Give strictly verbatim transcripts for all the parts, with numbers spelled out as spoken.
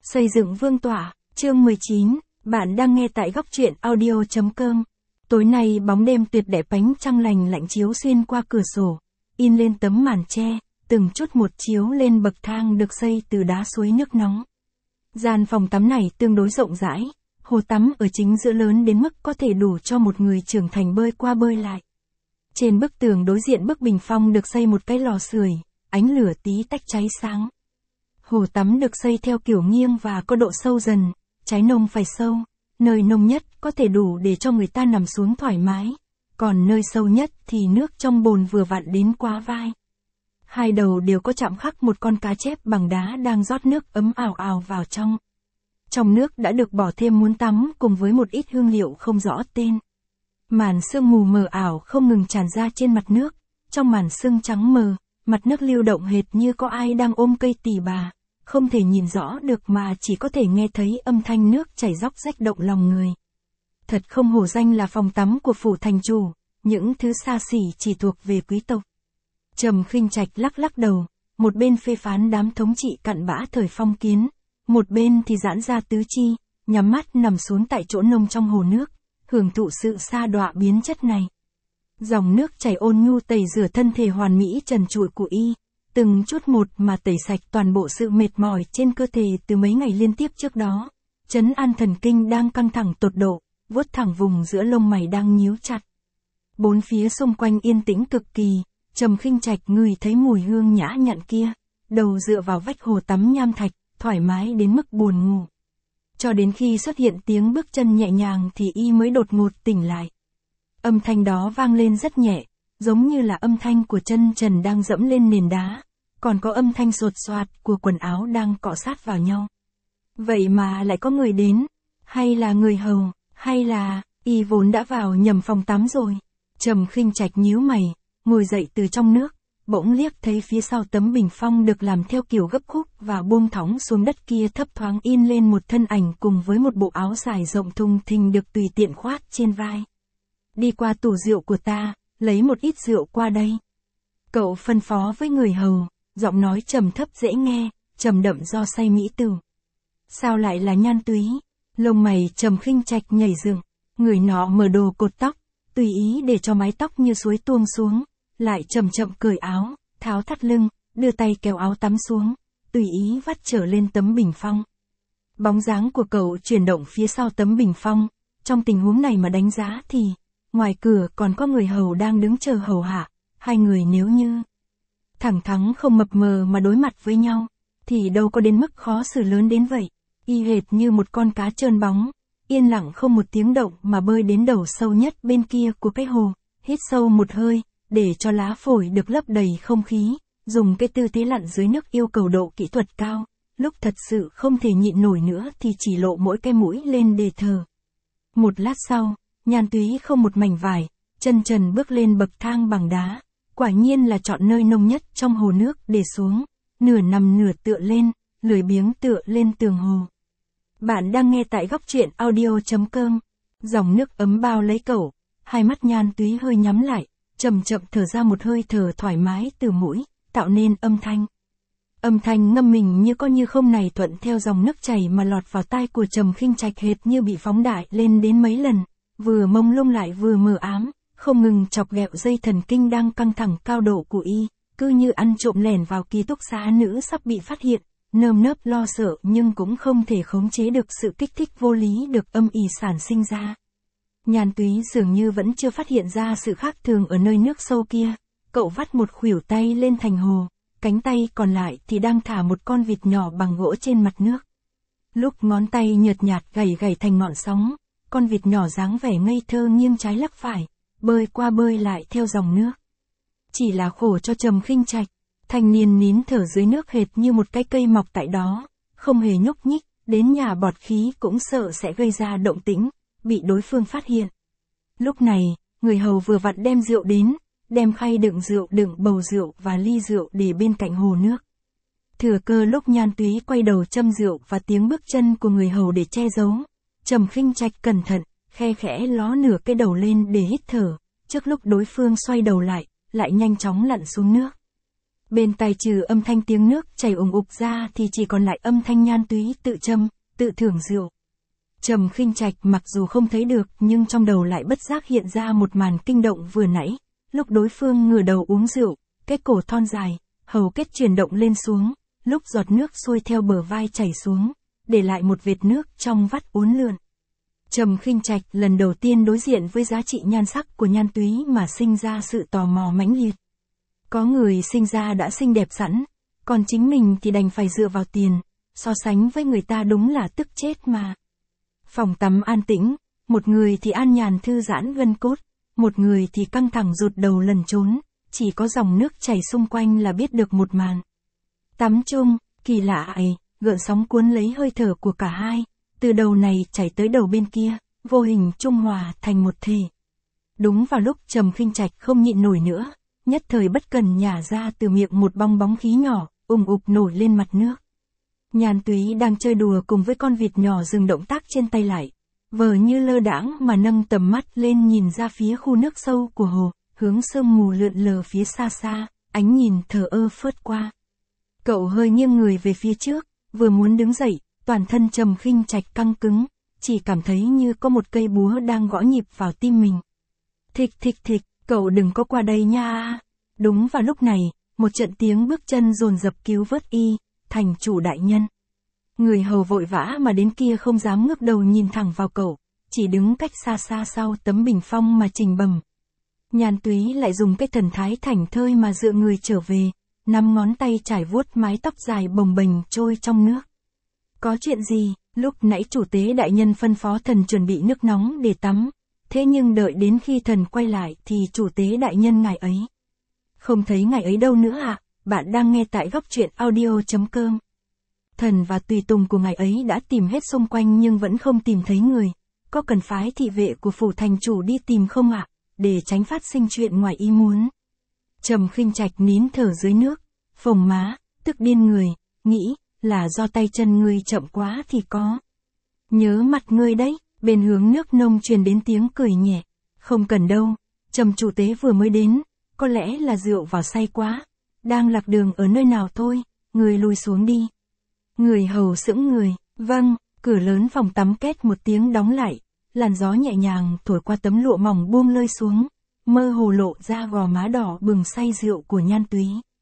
Xây dựng vương tọa, chương mười chín, bạn đang nghe tại góc truyện audio.com. Tối nay bóng đêm tuyệt đẹp ánh trăng lành lạnh chiếu xuyên qua cửa sổ, in lên tấm màn tre, từng chút một chiếu lên bậc thang được xây từ đá suối nước nóng. Gian phòng tắm này tương đối rộng rãi, hồ tắm ở chính giữa lớn đến mức có thể đủ cho một người trưởng thành bơi qua bơi lại. Trên bức tường đối diện bức bình phong được xây một cái lò sưởi, ánh lửa tí tách cháy sáng. Hồ tắm được xây theo kiểu nghiêng và có độ sâu dần, trái nông phải sâu, nơi nông nhất có thể đủ để cho người ta nằm xuống thoải mái, còn nơi sâu nhất thì nước trong bồn vừa vặn đến quá vai. Hai đầu đều có chạm khắc một con cá chép bằng đá đang rót nước ấm ào ào vào trong. Trong nước đã được bỏ thêm muỗng tắm cùng với một ít hương liệu không rõ tên. Màn sương mù mờ ảo không ngừng tràn ra trên mặt nước, trong màn sương trắng mờ, mặt nước lưu động hệt như có ai đang ôm cây tỳ bà, không thể nhìn rõ được mà chỉ có thể nghe thấy âm thanh nước chảy róc rách động lòng người. Thật không hổ danh là phòng tắm của phủ thành chủ, những thứ xa xỉ chỉ thuộc về quý tộc. Trầm Khinh Trạch lắc lắc đầu, một bên phê phán đám thống trị cặn bã thời phong kiến, một bên thì giãn ra tứ chi, nhắm mắt nằm xuống tại chỗ nông trong hồ nước, hưởng thụ sự sa đọa biến chất này. Dòng nước chảy ôn nhu tẩy rửa thân thể hoàn mỹ trần trụi của y, từng chút một mà tẩy sạch toàn bộ sự mệt mỏi trên cơ thể từ mấy ngày liên tiếp trước đó, trấn an thần kinh đang căng thẳng tột độ, vuốt thẳng vùng giữa lông mày đang nhíu chặt. Bốn phía xung quanh yên tĩnh cực kỳ, Trầm Khinh Trạch ngửi thấy mùi hương nhã nhặn kia, đầu dựa vào vách hồ tắm nham thạch, thoải mái đến mức buồn ngủ. Cho đến khi xuất hiện tiếng bước chân nhẹ nhàng thì y mới đột ngột tỉnh lại. Âm thanh đó vang lên rất nhẹ, giống như là âm thanh của chân trần đang dẫm lên nền đá, còn có âm thanh sột soạt của quần áo đang cọ sát vào nhau. Vậy mà lại có người đến, hay là người hầu, hay là, y vốn đã vào nhầm phòng tắm rồi. Trầm Khinh Trạch nhíu mày, ngồi dậy từ trong nước, bỗng liếc thấy phía sau tấm bình phong được làm theo kiểu gấp khúc và buông thõng xuống đất kia thấp thoáng in lên một thân ảnh cùng với một bộ áo dài rộng thùng thình được tùy tiện khoác trên vai. Đi qua tủ rượu của ta, lấy một ít rượu qua đây. Cậu phân phó với người hầu, giọng nói trầm thấp dễ nghe, trầm đậm do say mỹ tử. Sao lại là Nhan Túy? Lông mày Trầm Khinh Trạch nhảy dựng, người nọ mở đồ cột tóc, tùy ý để cho mái tóc như suối tuông xuống, lại chậm chậm cởi áo, tháo thắt lưng, đưa tay kéo áo tắm xuống, tùy ý vắt trở lên tấm bình phong. Bóng dáng của cậu chuyển động phía sau tấm bình phong, trong tình huống này mà đánh giá thì, ngoài cửa còn có người hầu đang đứng chờ hầu hạ, hai người nếu như thẳng thắn không mập mờ mà đối mặt với nhau, thì đâu có đến mức khó xử lớn đến vậy. Y hệt như một con cá trơn bóng, yên lặng không một tiếng động mà bơi đến đầu sâu nhất bên kia của cái hồ, hít sâu một hơi, để cho lá phổi được lấp đầy không khí, dùng cái tư thế lặn dưới nước yêu cầu độ kỹ thuật cao, lúc thật sự không thể nhịn nổi nữa thì chỉ lộ mỗi cái mũi lên để thở. Một lát sau, Nhan Túy không một mảnh vải, chân trần bước lên bậc thang bằng đá, quả nhiên là chọn nơi nông nhất trong hồ nước để xuống, nửa nằm nửa tựa lên, lười biếng tựa lên tường hồ. Bạn đang nghe tại góc truyện audio.com, dòng nước ấm bao lấy cậu, hai mắt Nhan Túy hơi nhắm lại, chậm chậm thở ra một hơi thở thoải mái từ mũi, tạo nên âm thanh. Âm thanh ngâm mình như có như không này thuận theo dòng nước chảy mà lọt vào tai của Trầm Khinh Trạch hệt như bị phóng đại lên đến mấy lần, vừa mông lung lại vừa mờ ám, không ngừng chọc ghẹo dây thần kinh đang căng thẳng cao độ của y, cứ như ăn trộm lẻn vào ký túc xá nữ sắp bị phát hiện, nơm nớp lo sợ nhưng cũng không thể khống chế được sự kích thích vô lý được âm ỉ sản sinh ra. Nhan Túy dường như vẫn chưa phát hiện ra sự khác thường ở nơi nước sâu kia, cậu vắt một khuỷu tay lên thành hồ, cánh tay còn lại thì đang thả một con vịt nhỏ bằng gỗ trên mặt nước. Lúc ngón tay nhợt nhạt gảy gảy thành ngọn sóng, con vịt nhỏ dáng vẻ ngây thơ nghiêng trái lắc phải, bơi qua bơi lại theo dòng nước. Chỉ là khổ cho Trầm Khinh Trạch, thanh niên nín thở dưới nước hệt như một cái cây mọc tại đó, không hề nhúc nhích, đến nhà bọt khí cũng sợ sẽ gây ra động tĩnh, bị đối phương phát hiện. Lúc này, người hầu vừa vặn đem rượu đến, đem khay đựng rượu đựng bầu rượu và ly rượu để bên cạnh hồ nước. Thừa cơ lúc Nhan Túy quay đầu châm rượu và tiếng bước chân của người hầu để che giấu, Trầm Khinh Trạch cẩn thận, khe khẽ ló nửa cái đầu lên để hít thở, trước lúc đối phương xoay đầu lại, lại nhanh chóng lặn xuống nước. Bên tai trừ âm thanh tiếng nước chảy ùng ục ra thì chỉ còn lại âm thanh Nhan Túy tự châm, tự thưởng rượu. Trầm Khinh Trạch mặc dù không thấy được nhưng trong đầu lại bất giác hiện ra một màn kinh động vừa nãy, lúc đối phương ngửa đầu uống rượu, cái cổ thon dài, hầu kết chuyển động lên xuống, lúc giọt nước xuôi theo bờ vai chảy xuống, để lại một vệt nước trong vắt uốn lượn. Trầm Khinh Trạch lần đầu tiên đối diện với giá trị nhan sắc của Nhan Túy mà sinh ra sự tò mò mãnh liệt. Có người sinh ra đã xinh đẹp sẵn, còn chính mình thì đành phải dựa vào tiền, so sánh với người ta đúng là tức chết mà. Phòng tắm an tĩnh, một người thì an nhàn thư giãn gân cốt, một người thì căng thẳng rụt đầu lẩn trốn, chỉ có dòng nước chảy xung quanh là biết được một màn. Tắm chung, kỳ lạ ấy, gợn sóng cuốn lấy hơi thở của cả hai, từ đầu này chảy tới đầu bên kia, vô hình trung hòa thành một thể. Đúng vào lúc Trầm Khinh Trạch không nhịn nổi nữa, nhất thời bất cần nhả ra từ miệng một bong bóng khí nhỏ, ùng ục nổi lên mặt nước. Nhan Túy đang chơi đùa cùng với con vịt nhỏ dừng động tác trên tay lại, vờ như lơ đãng mà nâng tầm mắt lên nhìn ra phía khu nước sâu của hồ, hướng sương mù lượn lờ phía xa xa, ánh nhìn thờ ơ phớt qua. Cậu hơi nghiêng người về phía trước, vừa muốn đứng dậy, toàn thân Trầm Khinh Trạch căng cứng, chỉ cảm thấy như có một cây búa đang gõ nhịp vào tim mình. Thịch thịch thịch, cậu đừng có qua đây nha. Đúng vào lúc này, một trận tiếng bước chân dồn dập cứu vớt y, thành chủ đại nhân. Người hầu vội vã mà đến kia không dám ngước đầu nhìn thẳng vào cậu, chỉ đứng cách xa xa sau tấm bình phong mà trình bẩm. Nhan Túy lại dùng cái thần thái thảnh thơi mà dựa người trở về, năm ngón tay trải vuốt mái tóc dài bồng bềnh trôi trong nước. Có chuyện gì? Lúc nãy chủ tế đại nhân phân phó thần chuẩn bị nước nóng để tắm, thế nhưng đợi đến khi thần quay lại thì chủ tế đại nhân ngài ấy. Không thấy ngài ấy đâu nữa à? Bạn đang nghe tại góc truyện audio chấm com. Thần và tùy tùng của ngài ấy đã tìm hết xung quanh nhưng vẫn không tìm thấy người. Có cần phái thị vệ của phủ thành chủ đi tìm không ạ? Để tránh phát sinh chuyện ngoài ý muốn. Trầm Khinh Trạch nín thở dưới nước, phồng má, tức điên người, nghĩ là do tay chân ngươi chậm quá thì có. Nhớ mặt ngươi đấy, bên hướng nước nông truyền đến tiếng cười nhẹ. Không cần đâu, Trầm chủ tế vừa mới đến, có lẽ là rượu vào say quá, đang lạc đường ở nơi nào thôi, ngươi lùi xuống đi. Người hầu sững người, vâng, cửa lớn phòng tắm két một tiếng đóng lại, làn gió nhẹ nhàng thổi qua tấm lụa mỏng buông lơi xuống, mơ hồ lộ ra gò má đỏ bừng say rượu của Nhan Túy.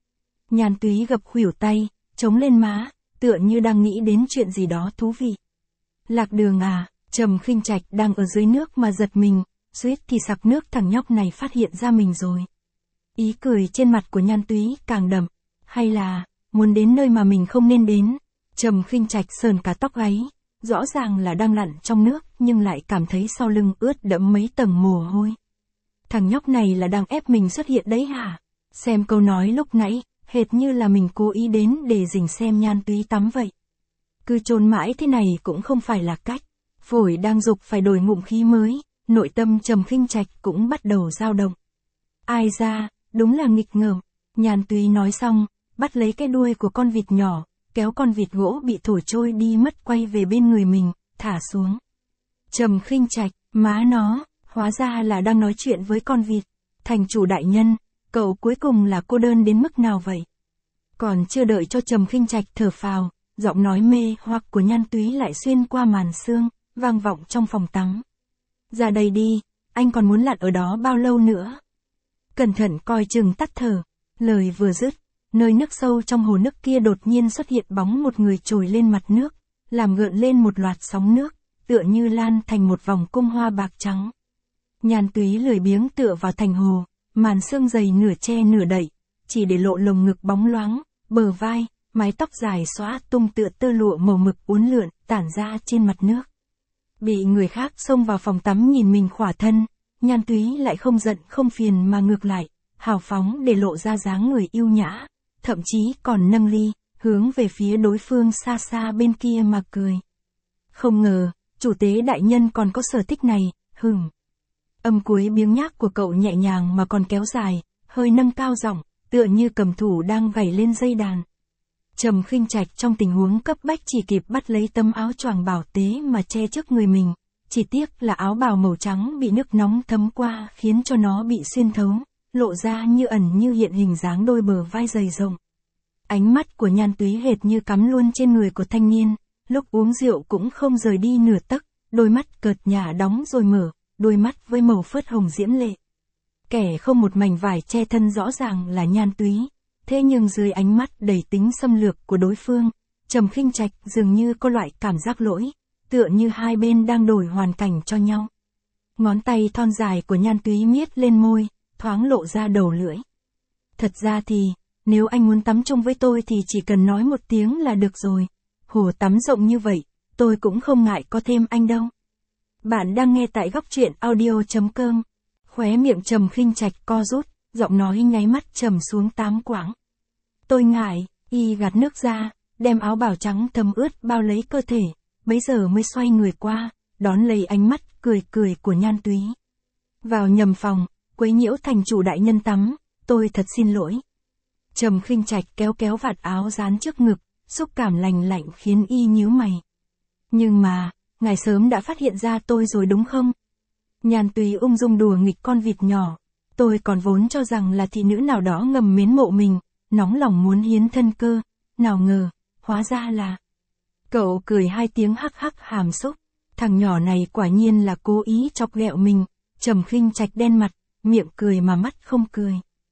Nhan Túy gập khuỷu tay, chống lên má, tựa như đang nghĩ đến chuyện gì đó thú vị. Lạc đường à? Trầm Khinh Trạch đang ở dưới nước mà giật mình, suýt thì sặc nước thằng nhóc này phát hiện ra mình rồi. Ý cười trên mặt của Nhan Túy càng đậm, hay là muốn đến nơi mà mình không nên đến. Trầm Khinh Trạch sờn cả tóc gáy, rõ ràng là đang lặn trong nước nhưng lại cảm thấy sau lưng ướt đẫm mấy tầng mồ hôi. Thằng nhóc này là đang ép mình xuất hiện đấy hả? Xem câu nói lúc nãy, hệt như là mình cố ý đến để rình xem Nhan Túy tắm vậy. Cứ trốn mãi thế này cũng không phải là cách. Phổi đang dục phải đổi ngụm khí mới, nội tâm Trầm Khinh Trạch cũng bắt đầu dao động. Ai ra, đúng là nghịch ngợm. Nhan Túy nói xong, bắt lấy cái đuôi của con vịt nhỏ, kéo con vịt gỗ bị thổi trôi đi mất quay về bên người mình, thả xuống. Trầm Khinh Trạch, má nó, hóa ra là đang nói chuyện với con vịt. Thành chủ đại nhân, cậu cuối cùng là cô đơn đến mức nào vậy? Còn chưa đợi cho Trầm Khinh Trạch thở phào, giọng nói mê hoặc của Nhan Túy lại xuyên qua màn sương, vang vọng trong phòng tắm. Ra đây đi, anh còn muốn lặn ở đó bao lâu nữa? Cẩn thận coi chừng tắt thở. Lời vừa dứt, nơi nước sâu trong hồ nước kia đột nhiên xuất hiện bóng một người trồi lên mặt nước, làm gợn lên một loạt sóng nước, tựa như lan thành một vòng cung hoa bạc trắng. Nhan Túy lười biếng tựa vào thành hồ, màn sương dày nửa che nửa đậy, chỉ để lộ lồng ngực bóng loáng, bờ vai, mái tóc dài xõa tung tựa tơ lụa màu mực uốn lượn, tản ra trên mặt nước. Bị người khác xông vào phòng tắm nhìn mình khỏa thân, Nhan Túy lại không giận không phiền mà ngược lại, hào phóng để lộ ra dáng người yêu nhã, thậm chí còn nâng ly, hướng về phía đối phương xa xa bên kia mà cười. Không ngờ, chủ tế đại nhân còn có sở thích này, hửng. Âm cuối biếng nhác của cậu nhẹ nhàng mà còn kéo dài, hơi nâng cao giọng, tựa như cầm thủ đang gảy lên dây đàn. Trầm Khinh Trạch trong tình huống cấp bách chỉ kịp bắt lấy tấm áo choàng bảo tế mà che trước người mình, chỉ tiếc là áo bào màu trắng bị nước nóng thấm qua khiến cho nó bị xuyên thấu, lộ ra như ẩn như hiện hình dáng đôi bờ vai dày rộng. Ánh mắt của Nhan Túy hệt như cắm luôn trên người của thanh niên, lúc uống rượu cũng không rời đi nửa tấc, đôi mắt cợt nhả đóng rồi mở, đôi mắt với màu phớt hồng diễm lệ. Kẻ không một mảnh vải che thân rõ ràng là Nhan Túy, thế nhưng dưới ánh mắt đầy tính xâm lược của đối phương, Trầm Khinh Trạch dường như có loại cảm giác lỗi, tựa như hai bên đang đổi hoàn cảnh cho nhau. Ngón tay thon dài của Nhan Túy miết lên môi, thoáng lộ ra đầu lưỡi. Thật ra thì, nếu anh muốn tắm chung với tôi thì chỉ cần nói một tiếng là được rồi. Hồ tắm rộng như vậy, tôi cũng không ngại có thêm anh đâu. Bạn đang nghe tại góc truyện audio chấm com. Khóe miệng Trầm Khinh Trạch co rút, giọng nói nháy mắt trầm xuống tám quãng. Tôi ngại, y gạt nước ra, đem áo bào trắng thấm ướt bao lấy cơ thể, bấy giờ mới xoay người qua, đón lấy ánh mắt cười cười của Nhan Túy. Vào nhầm phòng, quấy nhiễu thành chủ đại nhân tắm, tôi thật xin lỗi. Trầm Khinh Trạch kéo kéo vạt áo dán trước ngực, xúc cảm lành lạnh khiến y nhíu mày. Nhưng mà, ngài sớm đã phát hiện ra tôi rồi đúng không? Nhan Túy ung dung đùa nghịch con vịt nhỏ. Tôi còn vốn cho rằng là thị nữ nào đó ngầm mến mộ mình, nóng lòng muốn hiến thân cơ, nào ngờ, hóa ra là... Cậu cười hai tiếng hắc hắc hàm xúc, thằng nhỏ này quả nhiên là cố ý chọc ghẹo mình. Trầm Khinh Trạch đen mặt, miệng cười mà mắt không cười.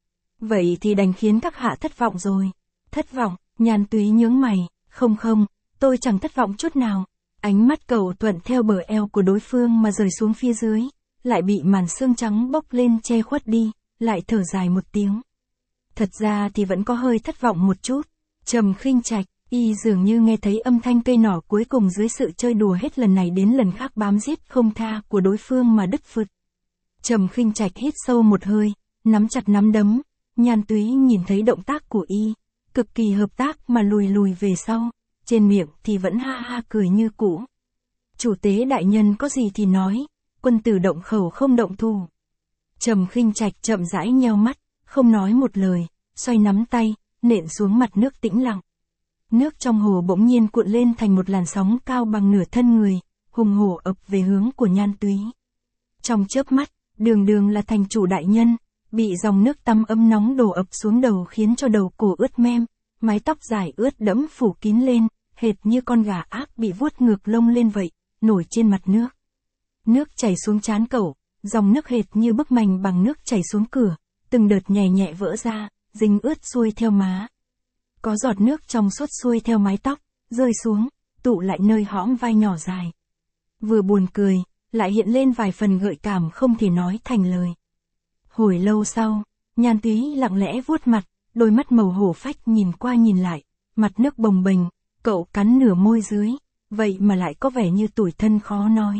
Vậy thì đành khiến các hạ thất vọng rồi. Thất vọng, Nhan Túy nhướng mày, không không, tôi chẳng thất vọng chút nào. Ánh mắt cậu thuận theo bờ eo của đối phương mà rời xuống phía dưới, lại bị màn sương trắng bốc lên che khuất đi, lại thở dài một tiếng. Thật ra thì vẫn có hơi thất vọng một chút. Trầm Khinh Trạch, y dường như nghe thấy âm thanh cây nỏ cuối cùng dưới sự chơi đùa hết lần này đến lần khác bám giết không tha của đối phương mà đứt phượt. Trầm Khinh Trạch hít sâu một hơi, nắm chặt nắm đấm. Nhan Túy nhìn thấy động tác của y, cực kỳ hợp tác mà lùi lùi về sau, trên miệng thì vẫn ha ha cười như cũ. Chủ tế đại nhân có gì thì nói, quân tử động khẩu không động thủ. Trầm Khinh Trạch chậm rãi nheo mắt, không nói một lời, xoay nắm tay, nện xuống mặt nước tĩnh lặng. Nước trong hồ bỗng nhiên cuộn lên thành một làn sóng cao bằng nửa thân người, hùng hổ ập về hướng của Nhan Túy. Trong chớp mắt, đường đường là thành chủ đại nhân, bị dòng nước tắm ấm nóng đổ ập xuống đầu khiến cho đầu cổ ướt mem, mái tóc dài ướt đẫm phủ kín lên, hệt như con gà ác bị vuốt ngược lông lên vậy, nổi trên mặt nước. Nước chảy xuống trán cậu, dòng nước hệt như bức mành bằng nước chảy xuống cửa, từng đợt nhẹ nhẹ vỡ ra, dính ướt xuôi theo má. Có giọt nước trong suốt xuôi theo mái tóc, rơi xuống, tụ lại nơi hõm vai nhỏ dài. Vừa buồn cười, lại hiện lên vài phần gợi cảm không thể nói thành lời. Hồi lâu sau, Nhan Túy lặng lẽ vuốt mặt, đôi mắt màu hổ phách nhìn qua nhìn lại, mặt nước bồng bềnh, cậu cắn nửa môi dưới, vậy mà lại có vẻ như tủi thân khó nói.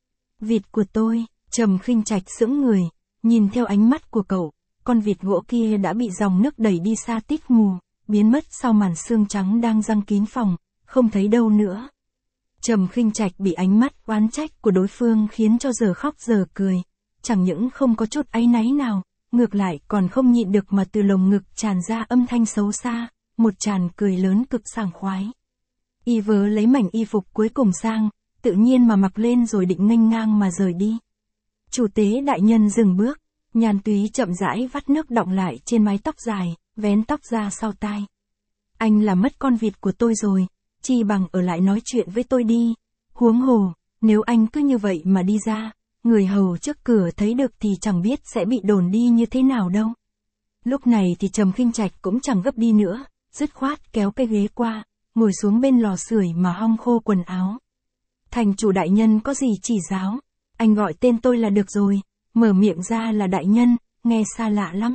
Vịt của tôi, Trầm Khinh Trạch sững người, nhìn theo ánh mắt của cậu, con vịt gỗ kia đã bị dòng nước đẩy đi xa tít mù, biến mất sau màn sương trắng đang giăng kín phòng, không thấy đâu nữa. Trầm Khinh Trạch bị ánh mắt oán trách của đối phương khiến cho giờ khóc giờ cười, chẳng những không có chút áy náy nào, ngược lại còn không nhịn được mà từ lồng ngực tràn ra âm thanh xấu xa, một tràn cười lớn cực sảng khoái. Y vớ lấy mảnh y phục cuối cùng sang, tự nhiên mà mặc lên rồi định nghênh ngang mà rời đi. Chủ tế đại nhân dừng bước, Nhan Túy chậm rãi vắt nước đọng lại trên mái tóc dài, vén tóc ra sau tai. Anh là mất con vịt của tôi rồi, chi bằng ở lại nói chuyện với tôi đi. Huống hồ, nếu anh cứ như vậy mà đi ra, người hầu trước cửa thấy được thì chẳng biết sẽ bị đồn đi như thế nào đâu. Lúc này thì Trầm Khinh Trạch cũng chẳng gấp đi nữa, dứt khoát kéo cái ghế qua, ngồi xuống bên lò sưởi mà hong khô quần áo. Thành chủ đại nhân có gì chỉ giáo, anh gọi tên tôi là được rồi, mở miệng ra là đại nhân, nghe xa lạ lắm.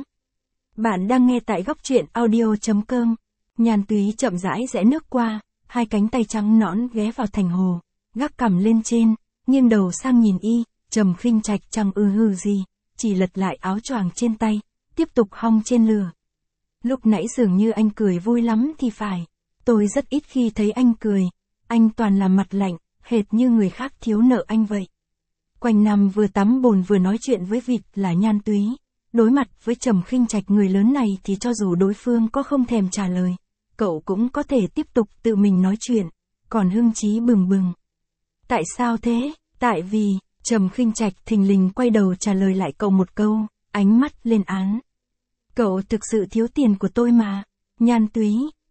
Bạn đang nghe tại góc truyện audio chấm com. Nhan Túy chậm rãi rẽ nước qua, hai cánh tay trắng nõn ghé vào thành hồ, gác cằm lên trên, nghiêng đầu sang nhìn y. Trầm Khinh Trạch chẳng ư hư gì, chỉ lật lại áo choàng trên tay, tiếp tục hong trên lửa. Lúc nãy dường như anh cười vui lắm thì phải, tôi rất ít khi thấy anh cười, anh toàn là mặt lạnh, hệt như người khác thiếu nợ anh vậy. Quanh năm vừa tắm bồn vừa nói chuyện với vịt là Nhan Túy, đối mặt với Trầm Khinh Trạch người lớn này thì cho dù đối phương có không thèm trả lời, cậu cũng có thể tiếp tục tự mình nói chuyện, còn hưng chí bừng bừng. Tại sao thế? Tại vì... Trầm Khinh Trạch thình lình quay đầu trả lời lại cậu một câu, ánh mắt lên án. Cậu thực sự thiếu tiền của tôi mà. Nhan Túy,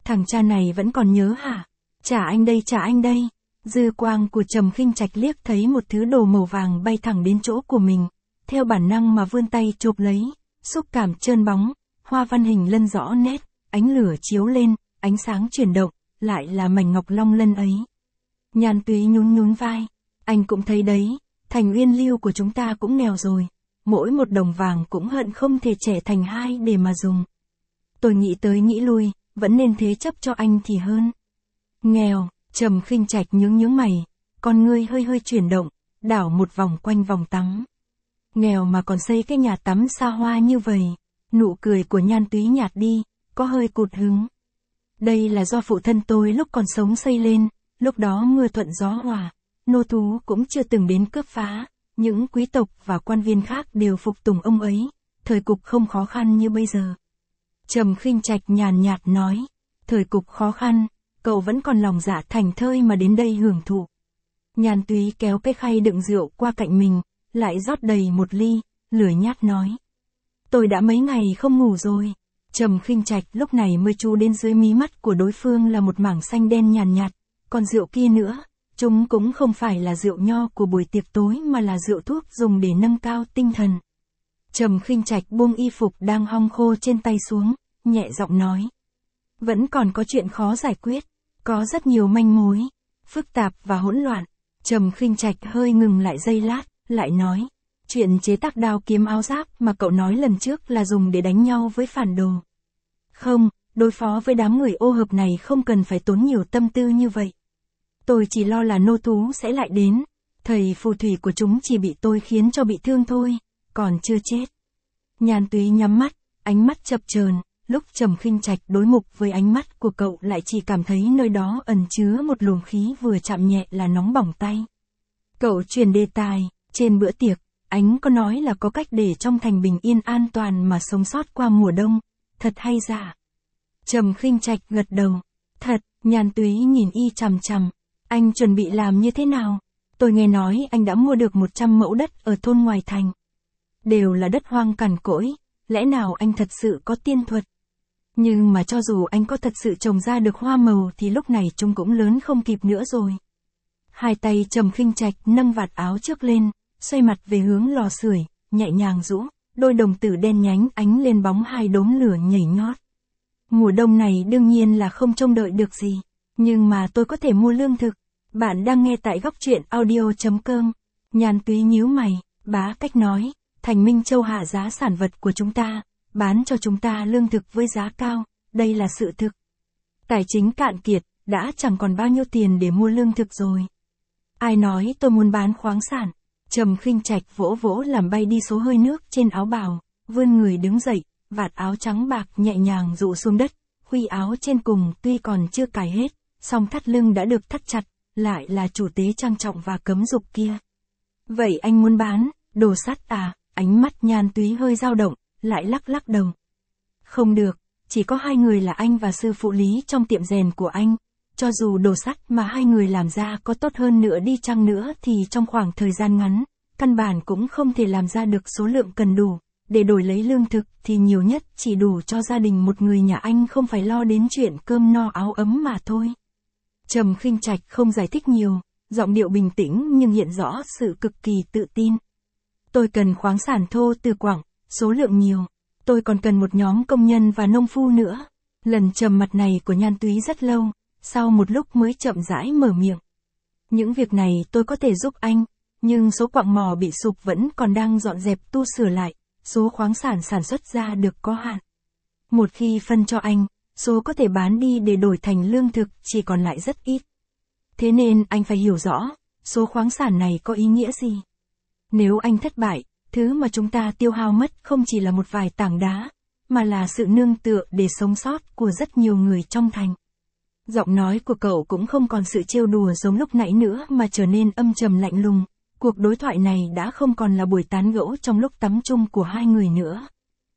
Thằng cha này vẫn còn nhớ hả? Trả anh đây, trả anh đây. Dư quang của Trầm Khinh Trạch liếc thấy một thứ đồ màu vàng bay thẳng đến chỗ của mình, theo bản năng mà vươn tay chộp lấy, xúc cảm trơn bóng, hoa văn hình lân rõ nét, ánh lửa chiếu lên, ánh sáng chuyển động, lại là mảnh ngọc long lân ấy. Nhan Túy nhún nhún vai, anh cũng thấy đấy, Thành Uyên Lưu của chúng ta cũng nghèo rồi, mỗi một đồng vàng cũng hận không thể trẻ thành hai để mà dùng. Tôi nghĩ tới nghĩ lui, vẫn nên thế chấp cho anh thì hơn. Nghèo, Trầm Khinh Trạch nhướng nhướng mày, con ngươi hơi hơi chuyển động, đảo một vòng quanh vòng tắm. Nghèo mà còn xây cái nhà tắm xa hoa như vậy. Nụ cười của Nhan Túy nhạt đi, có hơi cụt hứng. Đây là do phụ thân tôi lúc còn sống xây lên, lúc đó mưa thuận gió hòa, nô thú cũng chưa từng đến cướp phá, những quý tộc và quan viên khác đều phục tùng ông ấy, thời cục không khó khăn như bây giờ. Trầm Khinh Trạch nhàn nhạt nói, thời cục khó khăn, cậu vẫn còn lòng dạ thành thơi mà đến đây hưởng thụ. Nhan Túy kéo cái khay đựng rượu qua cạnh mình, lại rót đầy một ly, lười nhát nói. Tôi đã mấy ngày không ngủ rồi. Trầm Khinh Trạch lúc này mới chú đến dưới mí mắt của đối phương là một mảng xanh đen nhàn nhạt, còn rượu kia nữa, chúng cũng không phải là rượu nho của buổi tiệc tối mà là rượu thuốc dùng để nâng cao tinh thần. Trầm Khinh Trạch buông y phục đang hong khô trên tay xuống, nhẹ giọng nói. Vẫn còn có chuyện khó giải quyết, có rất nhiều manh mối, phức tạp và hỗn loạn. Trầm Khinh Trạch hơi ngừng lại giây lát, lại nói. Chuyện chế tác đao kiếm áo giáp mà cậu nói lần trước là dùng để đánh nhau với phản đồ. Không, đối phó với đám người ô hợp này không cần phải tốn nhiều tâm tư như vậy. Tôi chỉ lo là nô thú sẽ lại đến, thầy phù thủy của chúng chỉ bị tôi khiến cho bị thương thôi, còn chưa chết. Nhan Túy nhắm mắt, ánh mắt chập chờn, lúc Trầm Khinh Trạch đối mục với ánh mắt của cậu lại chỉ cảm thấy nơi đó ẩn chứa một luồng khí vừa chạm nhẹ là nóng bỏng tay. Cậu chuyển đề tài, trên bữa tiệc, anh có nói là có cách để trong thành bình yên an toàn mà sống sót qua mùa đông, thật hay giả? Trầm Khinh Trạch gật đầu, thật. Nhan Túy nhìn y chằm chằm, anh chuẩn bị làm như thế nào? Tôi nghe nói anh đã mua được một trăm mẫu đất ở thôn ngoài thành. Đều là đất hoang cằn cỗi, lẽ nào anh thật sự có tiên thuật? Nhưng mà cho dù anh có thật sự trồng ra được hoa màu thì lúc này chúng cũng lớn không kịp nữa rồi. Hai tay Trầm Khinh Trạch nâng vạt áo trước lên, xoay mặt về hướng lò sưởi, nhẹ nhàng rũ, đôi đồng tử đen nhánh ánh lên bóng hai đốm lửa nhảy nhót. Mùa đông này đương nhiên là không trông đợi được gì, nhưng mà tôi có thể mua lương thực. Bạn đang nghe tại góc truyện audio chấm com. Nhan Túy nhíu mày, bá cách nói, Thành Minh Châu hạ giá sản vật của chúng ta, bán cho chúng ta lương thực với giá cao, đây là sự thực. Tài chính cạn kiệt, đã chẳng còn bao nhiêu tiền để mua lương thực rồi. Ai nói tôi muốn bán khoáng sản? Trầm Khinh Trạch vỗ vỗ làm bay đi số hơi nước trên áo bào, vươn người đứng dậy, vạt áo trắng bạc nhẹ nhàng rũ xuống đất, khuy áo trên cùng tuy còn chưa cài hết, song thắt lưng đã được thắt chặt, lại là chủ tế trang trọng và cấm dục kia. Vậy anh muốn bán, đồ sắt à? Ánh mắt Nhan Túy hơi dao động, lại lắc lắc đầu. Không được, chỉ có hai người là anh và sư phụ Lý trong tiệm rèn của anh. Cho dù đồ sắt mà hai người làm ra có tốt hơn nữa đi chăng nữa thì trong khoảng thời gian ngắn, căn bản cũng không thể làm ra được số lượng cần đủ. Để đổi lấy lương thực thì nhiều nhất chỉ đủ cho gia đình một người nhà anh không phải lo đến chuyện cơm no áo ấm mà thôi. Trầm Khinh Trạch không giải thích nhiều, giọng điệu bình tĩnh nhưng hiện rõ sự cực kỳ tự tin. Tôi cần khoáng sản thô từ Quảng, số lượng nhiều. Tôi còn cần một nhóm công nhân và nông phu nữa. Lần trầm mặt này của Nhan Túy rất lâu, sau một lúc mới chậm rãi mở miệng. Những việc này tôi có thể giúp anh, nhưng số quặng mỏ bị sụp vẫn còn đang dọn dẹp tu sửa lại, số khoáng sản sản xuất ra được có hạn. Một khi phân cho anh, số có thể bán đi để đổi thành lương thực chỉ còn lại rất ít. Thế nên anh phải hiểu rõ, số khoáng sản này có ý nghĩa gì. Nếu anh thất bại, thứ mà chúng ta tiêu hao mất không chỉ là một vài tảng đá, mà là sự nương tựa để sống sót của rất nhiều người trong thành. Giọng nói của cậu cũng không còn sự trêu đùa giống lúc nãy nữa mà trở nên âm trầm lạnh lùng. Cuộc đối thoại này đã không còn là buổi tán gẫu trong lúc tắm chung của hai người nữa,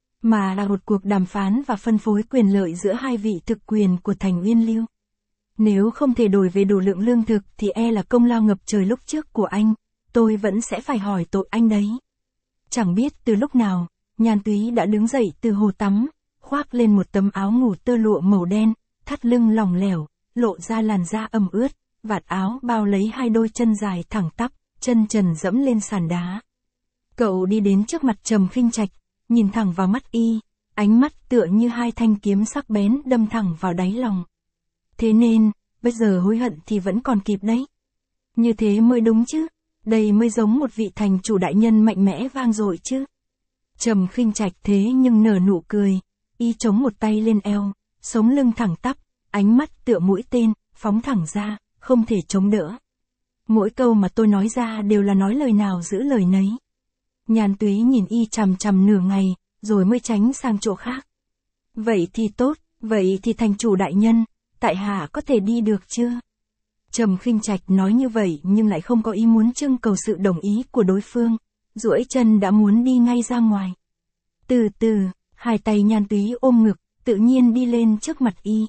mà là một cuộc đàm phán và phân phối quyền lợi giữa hai vị thực quyền của Thành Uyên Lưu. Nếu không thể đổi về đủ lượng lương thực thì e là công lao ngập trời lúc trước của anh, tôi vẫn sẽ phải hỏi tội anh đấy. Chẳng biết từ lúc nào, Nhan Túy đã đứng dậy từ hồ tắm, khoác lên một tấm áo ngủ tơ lụa màu đen, thắt lưng lỏng lẻo, lộ ra làn da ẩm ướt, vạt áo bao lấy hai đôi chân dài thẳng tắp, chân trần dẫm lên sàn đá. Cậu đi đến trước mặt Trầm Khinh Trạch, nhìn thẳng vào mắt y, ánh mắt tựa như hai thanh kiếm sắc bén đâm thẳng vào đáy lòng. Thế nên, bây giờ hối hận thì vẫn còn kịp đấy. Như thế mới đúng chứ, đây mới giống một vị thành chủ đại nhân mạnh mẽ vang dội chứ. Trầm Khinh Trạch thế nhưng nở nụ cười, y chống một tay lên eo, sống lưng thẳng tắp, ánh mắt tựa mũi tên, phóng thẳng ra, không thể chống đỡ. Mỗi câu mà tôi nói ra đều là nói lời nào giữ lời nấy. Nhan Túy nhìn y chằm chằm nửa ngày, rồi mới tránh sang chỗ khác. Vậy thì tốt, vậy thì thành chủ đại nhân, tại hạ có thể đi được chưa? Trầm Khinh Trạch nói như vậy nhưng lại không có ý muốn trưng cầu sự đồng ý của đối phương, duỗi chân đã muốn đi ngay ra ngoài. Từ từ, hai tay Nhan Túy ôm ngực, tự nhiên đi lên trước mặt y.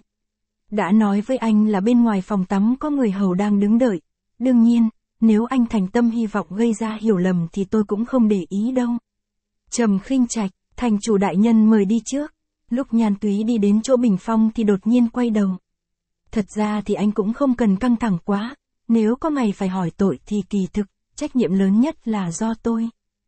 Đã nói với anh là bên ngoài phòng tắm có người hầu đang đứng đợi, đương nhiên, nếu anh thành tâm hy vọng gây ra hiểu lầm thì tôi cũng không để ý đâu. Trầm Khinh Trạch, thành chủ đại nhân mời đi trước. Lúc Nhan Túy đi đến chỗ bình phong thì đột nhiên quay đầu. Thật ra thì anh cũng không cần căng thẳng quá, nếu có mày phải hỏi tội thì kỳ thực, trách nhiệm lớn nhất là do tôi.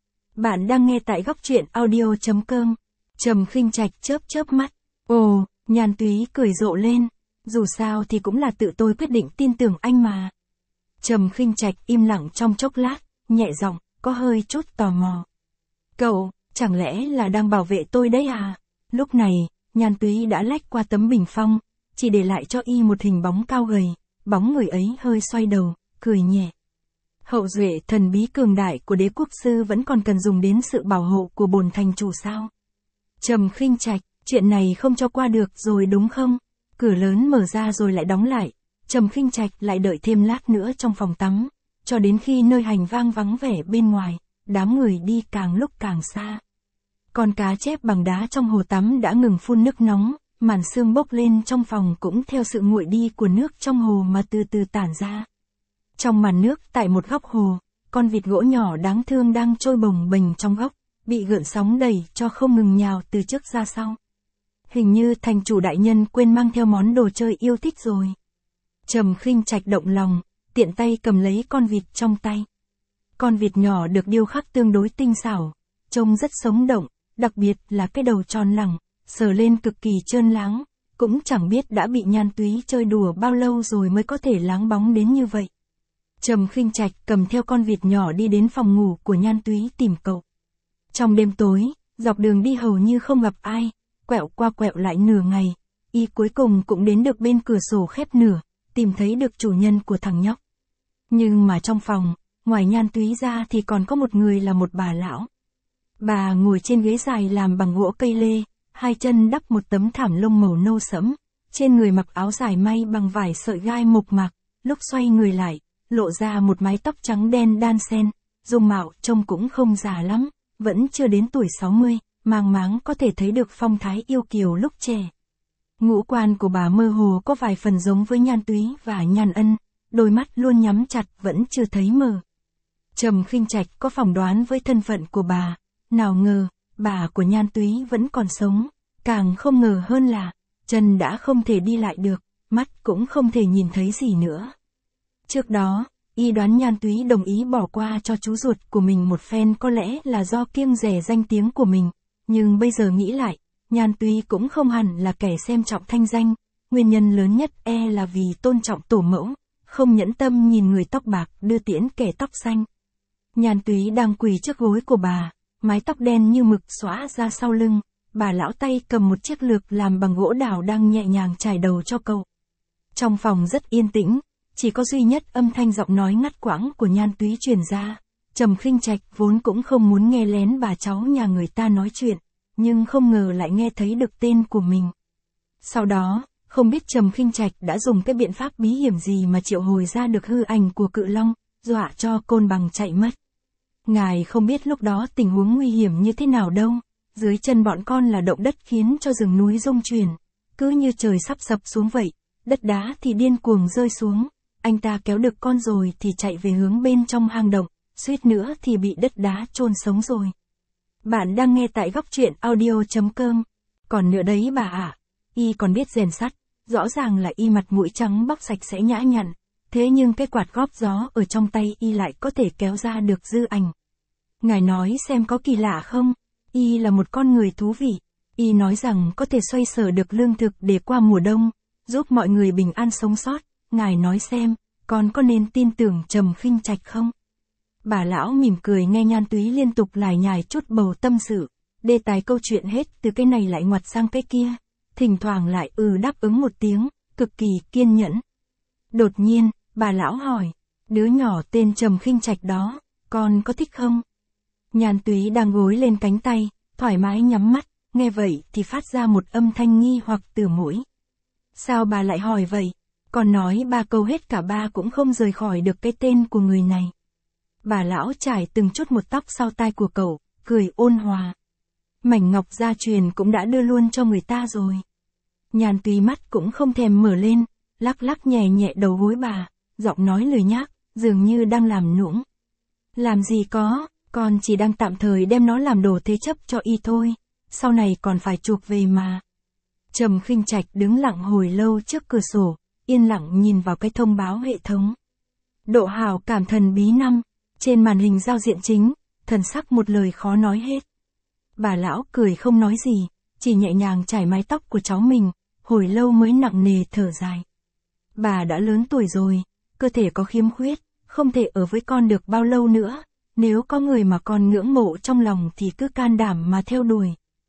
Bạn đang nghe tại góc truyện audio chấm com. Trầm Khinh Trạch chớp chớp mắt. Ồ, Nhan Túy cười rộ lên. Dù sao thì cũng là tự tôi quyết định tin tưởng anh mà. Trầm Khinh Trạch im lặng trong chốc lát, nhẹ giọng, có hơi chút tò mò. Cậu, chẳng lẽ là đang bảo vệ tôi đấy à? Lúc này, Nhan Túy đã lách qua tấm bình phong, chỉ để lại cho y một hình bóng cao gầy, bóng người ấy hơi xoay đầu, cười nhẹ. Hậu duệ thần bí cường đại của đế quốc sư vẫn còn cần dùng đến sự bảo hộ của bổn thành chủ sao? Trầm Khinh Trạch, chuyện này không cho qua được rồi đúng không? Cửa lớn mở ra rồi lại đóng lại, Trầm Khinh Trạch lại đợi thêm lát nữa trong phòng tắm, cho đến khi nơi hành vang vắng vẻ bên ngoài, đám người đi càng lúc càng xa. Con cá chép bằng đá trong hồ tắm đã ngừng phun nước nóng, màn sương bốc lên trong phòng cũng theo sự nguội đi của nước trong hồ mà từ từ tản ra. Trong màn nước tại một góc hồ, con vịt gỗ nhỏ đáng thương đang trôi bồng bềnh trong góc, bị gợn sóng đẩy cho không ngừng nhào từ trước ra sau. Hình như thành chủ đại nhân quên mang theo món đồ chơi yêu thích rồi. Trầm Khinh Trạch động lòng, tiện tay cầm lấy con vịt trong tay. Con vịt nhỏ được điêu khắc tương đối tinh xảo, trông rất sống động, đặc biệt là cái đầu tròn lẳng, sờ lên cực kỳ trơn láng, cũng chẳng biết đã bị Nhan Túy chơi đùa bao lâu rồi mới có thể láng bóng đến như vậy. Trầm Khinh Trạch cầm theo con vịt nhỏ đi đến phòng ngủ của Nhan Túy tìm cậu. Trong đêm tối, dọc đường đi hầu như không gặp ai, quẹo qua quẹo lại nửa ngày, y cuối cùng cũng đến được bên cửa sổ khép nửa, tìm thấy được chủ nhân của thằng nhóc. Nhưng mà trong phòng, ngoài Nhan Túy ra thì còn có một người là một bà lão. Bà ngồi trên ghế dài làm bằng gỗ cây lê, hai chân đắp một tấm thảm lông màu nâu sẫm, trên người mặc áo dài may bằng vải sợi gai mộc mạc, lúc xoay người lại, lộ ra một mái tóc trắng đen đan xen, dung mạo trông cũng không già lắm, vẫn chưa đến tuổi sáu mươi, mang máng có thể thấy được phong thái yêu kiều lúc trẻ. Ngũ quan của bà mơ hồ có vài phần giống với Nhan Túy và Nhan Ân, đôi mắt luôn nhắm chặt vẫn chưa thấy mờ. Trầm Khinh Trạch có phỏng đoán với thân phận của bà, nào ngờ, bà của Nhan Túy vẫn còn sống, càng không ngờ hơn là, chân đã không thể đi lại được, mắt cũng không thể nhìn thấy gì nữa. Trước đó, y đoán Nhan Túy đồng ý bỏ qua cho chú ruột của mình một phen có lẽ là do kiêng dè danh tiếng của mình, nhưng bây giờ nghĩ lại, Nhan Túy cũng không hẳn là kẻ xem trọng thanh danh, nguyên nhân lớn nhất e là vì tôn trọng tổ mẫu, không nhẫn tâm nhìn người tóc bạc đưa tiễn kẻ tóc xanh. Nhan Túy đang quỳ trước gối của bà, mái tóc đen như mực xõa ra sau lưng, bà lão tay cầm một chiếc lược làm bằng gỗ đào đang nhẹ nhàng chải đầu cho cậu. Trong phòng rất yên tĩnh, chỉ có duy nhất âm thanh giọng nói ngắt quãng của Nhan Túy truyền ra. Trầm Khinh Trạch vốn cũng không muốn nghe lén bà cháu nhà người ta nói chuyện, nhưng không ngờ lại nghe thấy được tên của mình. Sau đó, không biết Trầm Khinh Trạch đã dùng cái biện pháp bí hiểm gì mà triệu hồi ra được hư ảnh của cự long, dọa cho côn bằng chạy mất. Ngài không biết lúc đó tình huống nguy hiểm như thế nào đâu, dưới chân bọn con là động đất khiến cho rừng núi rung chuyển, cứ như trời sắp sập xuống vậy, đất đá thì điên cuồng rơi xuống, anh ta kéo được con rồi thì chạy về hướng bên trong hang động, suýt nữa thì bị đất đá chôn sống rồi. Bạn đang nghe tại góc truyện audio chấm com. Còn nữa đấy bà ạ, y còn biết rèn sắt, Rõ ràng là y mặt mũi trắng bóc sạch sẽ nhã nhặn, thế nhưng cái quạt góp gió ở trong tay y lại có thể kéo ra được dư ảnh. Ngài nói xem có kỳ lạ không? Y là một con người thú vị. Y nói rằng có thể xoay sở được lương thực để qua mùa đông, giúp mọi người bình an sống sót. Ngài nói xem, con có nên tin tưởng Trầm Khinh Trạch không? Bà lão mỉm cười nghe Nhan Túy liên tục lải nhải chút bầu tâm sự, đề tài câu chuyện hết từ cái này lại ngoặt sang cái kia, thỉnh thoảng lại ừ đáp ứng một tiếng, cực kỳ kiên nhẫn. Đột nhiên, bà lão hỏi, đứa nhỏ tên Trầm Khinh Trạch đó, con có thích không? Nhan Túy đang gối lên cánh tay, thoải mái nhắm mắt, nghe vậy thì phát ra một âm thanh nghi hoặc từ mũi. Sao bà lại hỏi vậy? Còn nói ba câu hết cả ba cũng không rời khỏi được cái tên của người này. Bà lão trải từng chút một tóc sau tai của cậu, cười ôn hòa. Mảnh ngọc gia truyền cũng đã đưa luôn cho người ta rồi. Nhan Túy mắt cũng không thèm mở lên, lắc lắc nhẹ nhẹ đầu gối bà, giọng nói lười nhác, dường như đang làm nũng. Làm gì có, con chỉ đang tạm thời đem nó làm đồ thế chấp cho y thôi, sau này còn phải chuộc về mà. Trầm Khinh Trạch đứng lặng hồi lâu trước cửa sổ, yên lặng nhìn vào cái thông báo hệ thống. Độ hào cảm thần bí năm, trên màn hình giao diện chính, thần sắc một lời khó nói hết. Bà lão cười không nói gì, chỉ nhẹ nhàng chải mái tóc của cháu mình, hồi lâu mới nặng nề thở dài. Bà đã lớn tuổi rồi, cơ thể có khiếm khuyết, không thể ở với con được bao lâu nữa, nếu có người mà con ngưỡng mộ trong lòng thì cứ can đảm mà theo đuổi.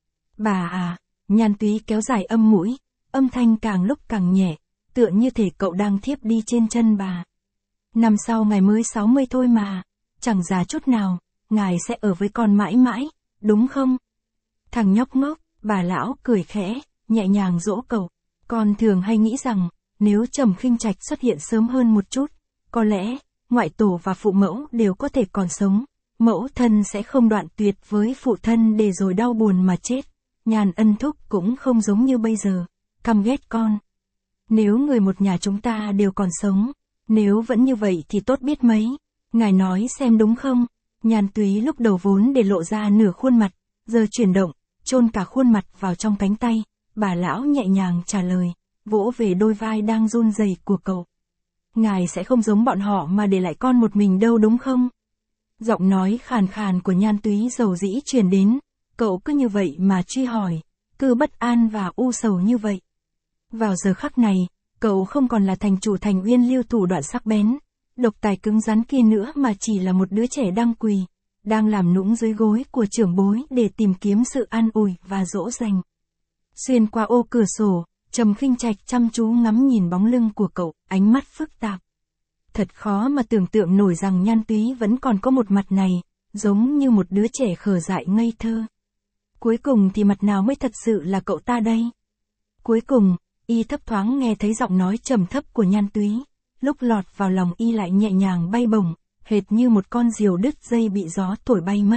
Bà à, Nhan Túy kéo dài âm mũi, âm thanh càng lúc càng nhẹ, tựa như thể cậu đang thiếp đi trên chân bà. Năm sau ngài mới sáu mươi thôi mà, chẳng già chút nào, ngài sẽ ở với con mãi mãi, đúng không? Thằng nhóc ngốc, bà lão cười khẽ, nhẹ nhàng dỗ cậu. Con thường hay nghĩ rằng, nếu Trầm Khinh Trạch xuất hiện sớm hơn một chút, có lẽ, ngoại tổ và phụ mẫu đều có thể còn sống, mẫu thân sẽ không đoạn tuyệt với phụ thân để rồi đau buồn mà chết. Nhan Ân Thúc cũng không giống như bây giờ, căm ghét con. Nếu người một nhà chúng ta đều còn sống, nếu vẫn như vậy thì tốt biết mấy. Ngài nói xem đúng không? Nhan Túy lúc đầu vốn để lộ ra nửa khuôn mặt, giờ chuyển động, chôn cả khuôn mặt vào trong cánh tay. Bà lão nhẹ nhàng trả lời, vỗ về đôi vai đang run rẩy của cậu. Ngài sẽ không giống bọn họ mà để lại con một mình đâu đúng không? Giọng nói khàn khàn của Nhan Túy dầu dĩ truyền đến, cậu cứ như vậy mà truy hỏi, cứ bất an và u sầu như vậy. Vào giờ khắc này, cậu không còn là thành chủ Thành Uyên Lưu thủ đoạn sắc bén, độc tài cứng rắn kia nữa mà chỉ là một đứa trẻ đang quỳ, đang làm nũng dưới gối của trưởng bối để tìm kiếm sự an ủi và dỗ dành. Xuyên qua ô cửa sổ, Trầm Khinh Trạch chăm chú ngắm nhìn bóng lưng của cậu, ánh mắt phức tạp. Thật khó mà tưởng tượng nổi rằng Nhan Túy vẫn còn có một mặt này, giống như một đứa trẻ khờ dại ngây thơ. Cuối cùng thì mặt nào mới thật sự là cậu ta đây? Cuối cùng, y thấp thoáng nghe thấy giọng nói trầm thấp của Nhan Túy, lúc lọt vào lòng y lại nhẹ nhàng bay bổng, hệt như một con diều đứt dây bị gió thổi bay mất.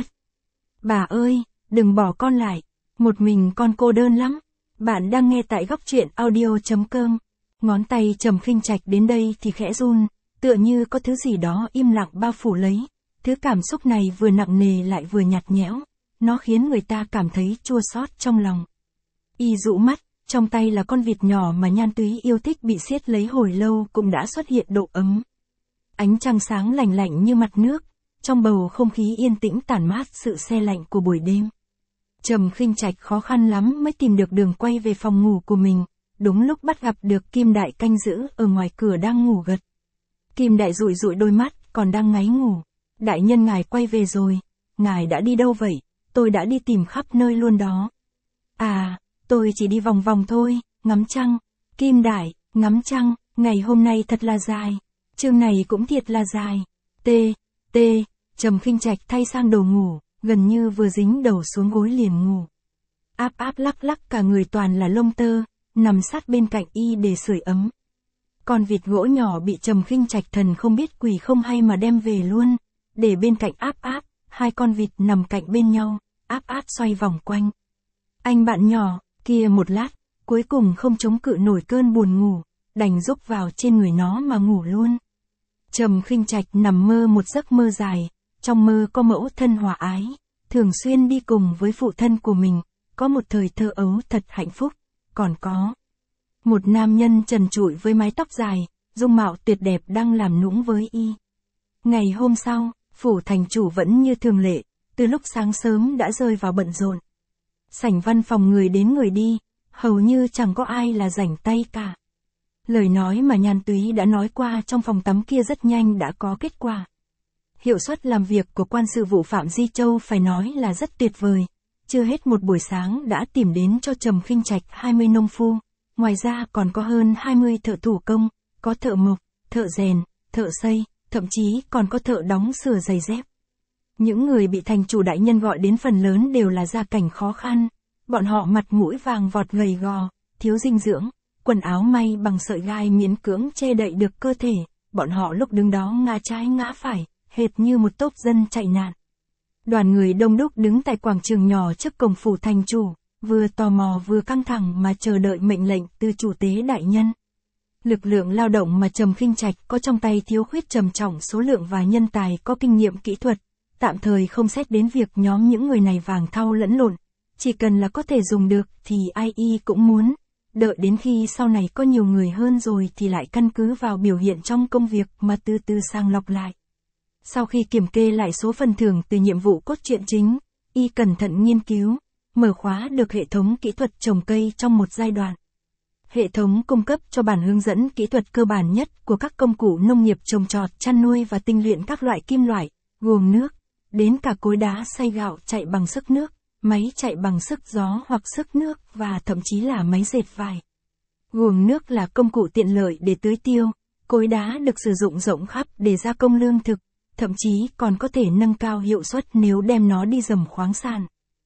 Bà ơi, đừng bỏ con lại, một mình con cô đơn lắm. Bạn đang nghe tại góc truyện audio chấm com. Ngón tay Trầm Khinh Trạch đến đây thì khẽ run, tựa như có thứ gì đó im lặng bao phủ lấy. Thứ cảm xúc này vừa nặng nề lại vừa nhạt nhẽo, nó khiến người ta cảm thấy chua xót trong lòng. Y dụ mắt, trong tay là con vịt nhỏ mà Nhan Túy yêu thích bị siết lấy hồi lâu cũng đã xuất hiện độ ấm. Ánh trăng sáng lành lạnh như mặt nước, trong bầu không khí yên tĩnh tản mát sự se lạnh của buổi đêm. Trầm Khinh Trạch khó khăn lắm mới tìm được đường quay về phòng ngủ của mình, đúng lúc bắt gặp được Kim Đại canh giữ ở ngoài cửa đang ngủ gật. Kim Đại dụi dụi đôi mắt, còn đang ngáy ngủ. Đại nhân ngài quay về rồi, ngài đã đi đâu vậy? Tôi đã đi tìm khắp nơi luôn đó. À, tôi chỉ đi vòng vòng thôi, ngắm trăng. Kim Đại, ngắm trăng, ngày hôm nay thật là dài. Chương này cũng thiệt là dài. T, T, Trầm Khinh Trạch thay sang đồ ngủ, gần như vừa dính đầu xuống gối liền ngủ. Áp áp lắc lắc cả người toàn là lông tơ, nằm sát bên cạnh y để sưởi ấm. Con vịt gỗ nhỏ bị Trầm Khinh Trạch thần không biết quỷ không hay mà đem về luôn, để bên cạnh áp áp, hai con vịt nằm cạnh bên nhau, áp áp xoay vòng quanh. Anh bạn nhỏ, kia một lát, cuối cùng không chống cự nổi cơn buồn ngủ, đành rúc vào trên người nó mà ngủ luôn. Trầm Khinh Trạch nằm mơ một giấc mơ dài, trong mơ có mẫu thân hòa ái, thường xuyên đi cùng với phụ thân của mình, có một thời thơ ấu thật hạnh phúc, còn có Một nam nhân trần trụi với mái tóc dài, dung mạo tuyệt đẹp đang làm nũng với y. Ngày hôm sau, phủ thành chủ vẫn như thường lệ, từ lúc sáng sớm đã rơi vào bận rộn. Sảnh văn phòng người đến người đi, hầu như chẳng có ai là rảnh tay cả. Lời nói mà Nhan Túy đã nói qua trong phòng tắm kia rất nhanh đã có kết quả. Hiệu suất làm việc của quan sự vụ Phạm Di Châu phải nói là rất tuyệt vời. Chưa hết một buổi sáng đã tìm đến cho Trầm Khinh Trạch hai mươi nông phu, ngoài ra còn có hơn hai mươi thợ thủ công, có thợ mộc, thợ rèn, thợ xây, thậm chí còn có thợ đóng sửa giày dép. Những người bị thành chủ đại nhân gọi đến phần lớn đều là gia cảnh khó khăn, bọn họ mặt mũi vàng vọt gầy gò, thiếu dinh dưỡng, quần áo may bằng sợi gai miễn cưỡng che đậy được cơ thể, bọn họ lúc đứng đó ngã trái ngã phải, hệt như một tốp dân chạy nạn. Đoàn người đông đúc đứng tại quảng trường nhỏ trước cổng phủ thành chủ, vừa tò mò vừa căng thẳng mà chờ đợi mệnh lệnh từ chủ tế đại nhân. Lực lượng lao động mà Trầm Khinh Trạch có trong tay thiếu khuyết trầm trọng số lượng và nhân tài có kinh nghiệm kỹ thuật, tạm thời không xét đến việc nhóm những người này vàng thau lẫn lộn, chỉ cần là có thể dùng được thì ai y cũng muốn, đợi đến khi sau này có nhiều người hơn rồi thì lại căn cứ vào biểu hiện trong công việc mà từ từ sàng lọc lại. Sau khi kiểm kê lại số phần thưởng từ nhiệm vụ cốt truyện chính, y cẩn thận nghiên cứu, mở khóa được hệ thống kỹ thuật trồng cây trong một giai đoạn. Hệ thống cung cấp cho bản hướng dẫn kỹ thuật cơ bản nhất của các công cụ nông nghiệp trồng trọt, chăn nuôi và tinh luyện các loại kim loại, gồm nước, đến cả cối đá xay gạo chạy bằng sức nước, máy chạy bằng sức gió hoặc sức nước và thậm chí là máy dệt vải. Guồng nước là công cụ tiện lợi để tưới tiêu, cối đá được sử dụng rộng khắp để gia công lương thực, thậm chí còn có thể nâng cao hiệu suất nếu đem nó đi dầm khoáng sản.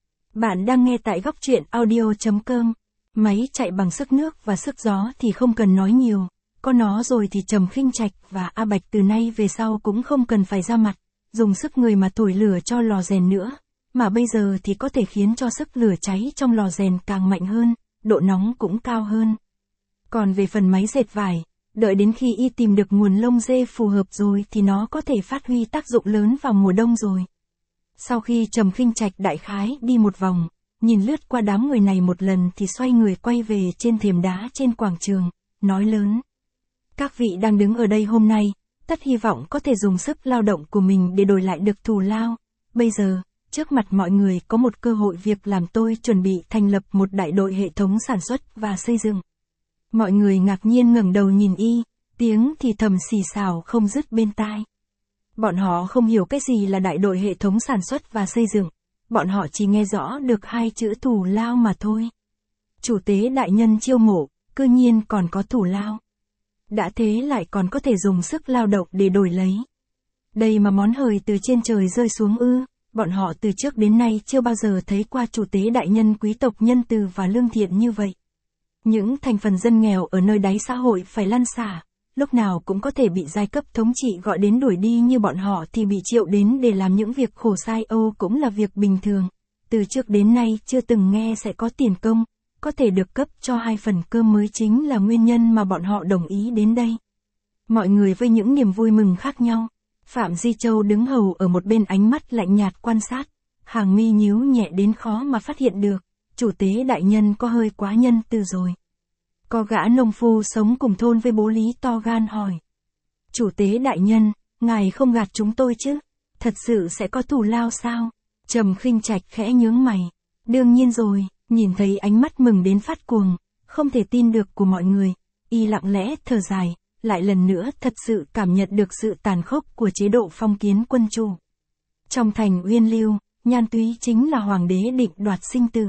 Bạn đang nghe tại góc truyện audio chấm com. Máy chạy bằng sức nước và sức gió thì không cần nói nhiều, có nó rồi thì Trầm Khinh Trạch và A Bạch từ nay về sau cũng không cần phải ra mặt, dùng sức người mà thổi lửa cho lò rèn nữa, mà bây giờ thì có thể khiến cho sức lửa cháy trong lò rèn càng mạnh hơn, độ nóng cũng cao hơn. Còn về phần máy dệt vải, đợi đến khi y tìm được nguồn lông dê phù hợp rồi thì nó có thể phát huy tác dụng lớn vào mùa đông rồi. Sau khi Trầm Khinh Trạch đại khái đi một vòng, nhìn lướt qua đám người này một lần thì xoay người quay về trên thềm đá trên quảng trường, nói lớn. Các vị đang đứng ở đây hôm nay, tất hy vọng có thể dùng sức lao động của mình để đổi lại được thù lao. Bây giờ, trước mặt mọi người có một cơ hội việc làm, tôi chuẩn bị thành lập một đại đội hệ thống sản xuất và xây dựng. Mọi người ngạc nhiên ngẩng đầu nhìn y, tiếng thì thầm xì xào không dứt bên tai. Bọn họ không hiểu cái gì là đại đội hệ thống sản xuất và xây dựng. Bọn họ chỉ nghe rõ được hai chữ thù lao mà thôi. Chủ tế đại nhân chiêu mộ, cư nhiên còn có thù lao. Đã thế lại còn có thể dùng sức lao động để đổi lấy. Đây mà món hời từ trên trời rơi xuống ư, bọn họ từ trước đến nay chưa bao giờ thấy qua chủ tế đại nhân quý tộc nhân từ và lương thiện như vậy. Những thành phần dân nghèo ở nơi đáy xã hội phải lăn xả, lúc nào cũng có thể bị giai cấp thống trị gọi đến đuổi đi như bọn họ thì bị triệu đến để làm những việc khổ sai âu cũng là việc bình thường. Từ trước đến nay chưa từng nghe sẽ có tiền công, có thể được cấp cho hai phần cơm mới chính là nguyên nhân mà bọn họ đồng ý đến đây. Mọi người với những niềm vui mừng khác nhau. Phạm Di Châu đứng hầu ở một bên, ánh mắt lạnh nhạt quan sát, hàng mi nhíu nhẹ đến khó mà phát hiện được, chủ tế đại nhân có hơi quá nhân từ rồi. Có gã nông phu sống cùng thôn với bố Lý to gan hỏi. Chủ tế đại nhân, ngài không gạt chúng tôi chứ? Thật sự sẽ có thù lao sao? Trầm Khinh Trạch khẽ nhướng mày. Đương nhiên rồi, nhìn thấy ánh mắt mừng đến phát cuồng, không thể tin được của mọi người, y lặng lẽ thở dài, lại lần nữa thật sự cảm nhận được sự tàn khốc của chế độ phong kiến quân chủ. Trong thành Uyên Lưu, Nhan Túy chính là hoàng đế định đoạt sinh tử.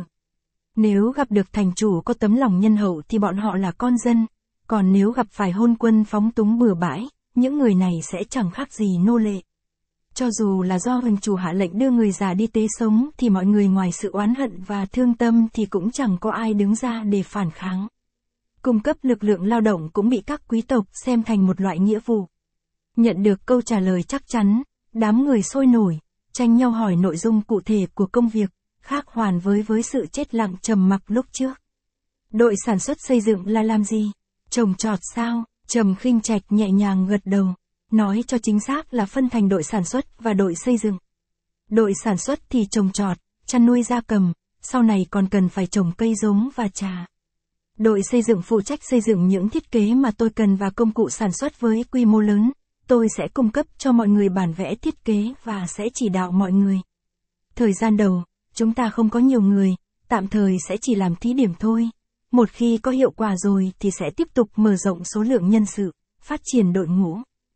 Nếu gặp được thành chủ có tấm lòng nhân hậu thì bọn họ là con dân, còn nếu gặp phải hôn quân phóng túng bừa bãi, những người này sẽ chẳng khác gì nô lệ. Cho dù là do hình chủ hạ lệnh đưa người già đi tế sống thì mọi người ngoài sự oán hận và thương tâm thì cũng chẳng có ai đứng ra để phản kháng. Cung cấp lực lượng lao động cũng bị các quý tộc xem thành một loại nghĩa vụ. Nhận được câu trả lời chắc chắn, đám người sôi nổi, tranh nhau hỏi nội dung cụ thể của công việc, khác hoàn với với sự chết lặng trầm mặc lúc trước. Đội sản xuất xây dựng là làm gì? Trồng trọt sao? Trầm Khinh Trạch nhẹ nhàng gật đầu, nói cho chính xác là phân thành đội sản xuất và đội xây dựng. Đội sản xuất thì trồng trọt, chăn nuôi gia cầm, sau này còn cần phải trồng cây giống và trà. Đội xây dựng phụ trách xây dựng những thiết kế mà tôi cần và công cụ sản xuất với quy mô lớn. Tôi sẽ cung cấp cho mọi người bản vẽ thiết kế và sẽ chỉ đạo mọi người. Thời gian đầu, chúng ta không có nhiều người, tạm thời sẽ chỉ làm thí điểm thôi. Một khi có hiệu quả rồi thì sẽ tiếp tục mở rộng số lượng nhân sự, phát triển đội ngũ.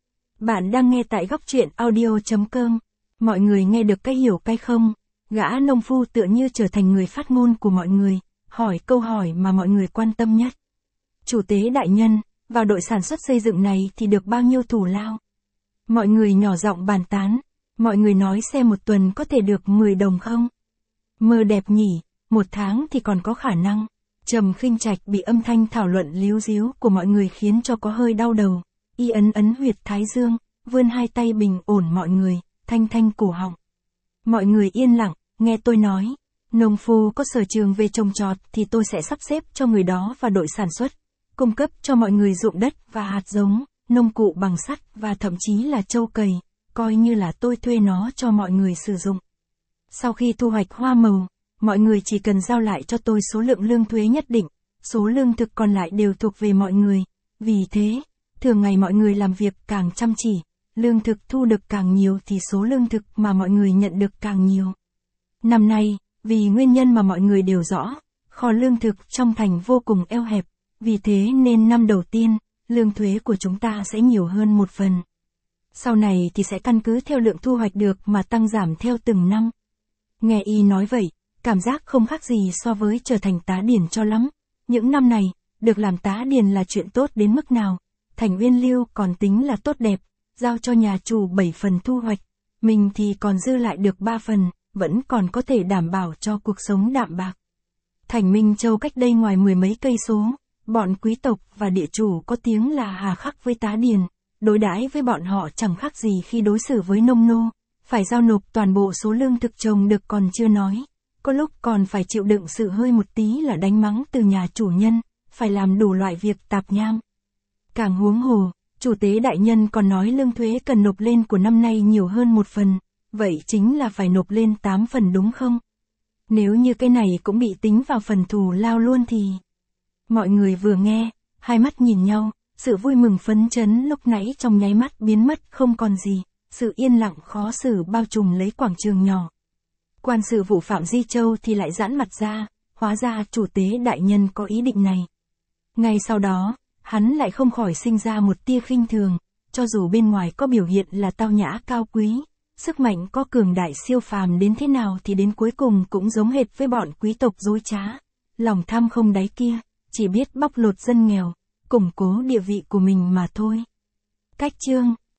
Bạn đang nghe tại góc truyện audio chấm com. Mọi người nghe được cái hiểu cái không? Gã nông phu tựa như trở thành người phát ngôn của mọi người, hỏi câu hỏi mà mọi người quan tâm nhất. Chủ tế đại nhân, vào đội sản xuất xây dựng này thì được bao nhiêu thù lao? Mọi người nhỏ giọng bàn tán, mọi người nói xem một tuần có thể được mười đồng không? Mơ đẹp nhỉ, một tháng thì còn có khả năng. Trầm Khinh Trạch bị âm thanh thảo luận líu díu của mọi người khiến cho có hơi đau đầu. Y ấn ấn huyệt thái dương, vươn hai tay bình ổn mọi người, thanh thanh cổ họng. Mọi người yên lặng, nghe tôi nói. Nông phu có sở trường về trồng trọt thì tôi sẽ sắp xếp cho người đó vào đội sản xuất, cung cấp cho mọi người ruộng đất và hạt giống, nông cụ bằng sắt và thậm chí là trâu cày, coi như là tôi thuê nó cho mọi người sử dụng. Sau khi thu hoạch hoa màu, mọi người chỉ cần giao lại cho tôi số lượng lương thuế nhất định, số lương thực còn lại đều thuộc về mọi người. Vì thế, thường ngày mọi người làm việc càng chăm chỉ, lương thực thu được càng nhiều thì số lương thực mà mọi người nhận được càng nhiều. Năm nay, vì nguyên nhân mà mọi người đều rõ, kho lương thực trong thành vô cùng eo hẹp, vì thế nên năm đầu tiên, lương thuế của chúng ta sẽ nhiều hơn một phần. Sau này thì sẽ căn cứ theo lượng thu hoạch được mà tăng giảm theo từng năm. Nghe y nói vậy, cảm giác không khác gì so với trở thành tá điền cho lắm. Những năm này, được làm tá điền là chuyện tốt đến mức nào. Thành Uyên Lưu còn tính là tốt đẹp, giao cho nhà chủ bảy phần thu hoạch, mình thì còn dư lại được ba phần, vẫn còn có thể đảm bảo cho cuộc sống đạm bạc. Thành Minh Châu cách đây ngoài mười mấy cây số, bọn quý tộc và địa chủ có tiếng là hà khắc với tá điền, đối đãi với bọn họ chẳng khác gì khi đối xử với nông nô, phải giao nộp toàn bộ số lương thực trồng được còn chưa nói, có lúc còn phải chịu đựng sự hơi một tí là đánh mắng từ nhà chủ nhân, phải làm đủ loại việc tạp nham. Càng huống hồ, chủ tế đại nhân còn nói lương thuế cần nộp lên của năm nay nhiều hơn một phần, vậy chính là phải nộp lên tám phần đúng không? Nếu như cái này cũng bị tính vào phần thù lao luôn thì... Mọi người vừa nghe, hai mắt nhìn nhau, sự vui mừng phấn chấn lúc nãy trong nháy mắt biến mất không còn gì, sự yên lặng khó xử bao trùm lấy quảng trường nhỏ. Quan sự vụ Phạm Di Châu thì lại giãn mặt ra, hóa ra chủ tế đại nhân có ý định này. Ngay sau đó, hắn lại không khỏi sinh ra một tia khinh thường, cho dù bên ngoài có biểu hiện là tao nhã cao quý, sức mạnh có cường đại siêu phàm đến thế nào thì đến cuối cùng cũng giống hệt với bọn quý tộc dối trá, lòng tham không đáy kia, chỉ biết bóc lột dân nghèo, củng cố địa vị của mình mà thôi. Cách chương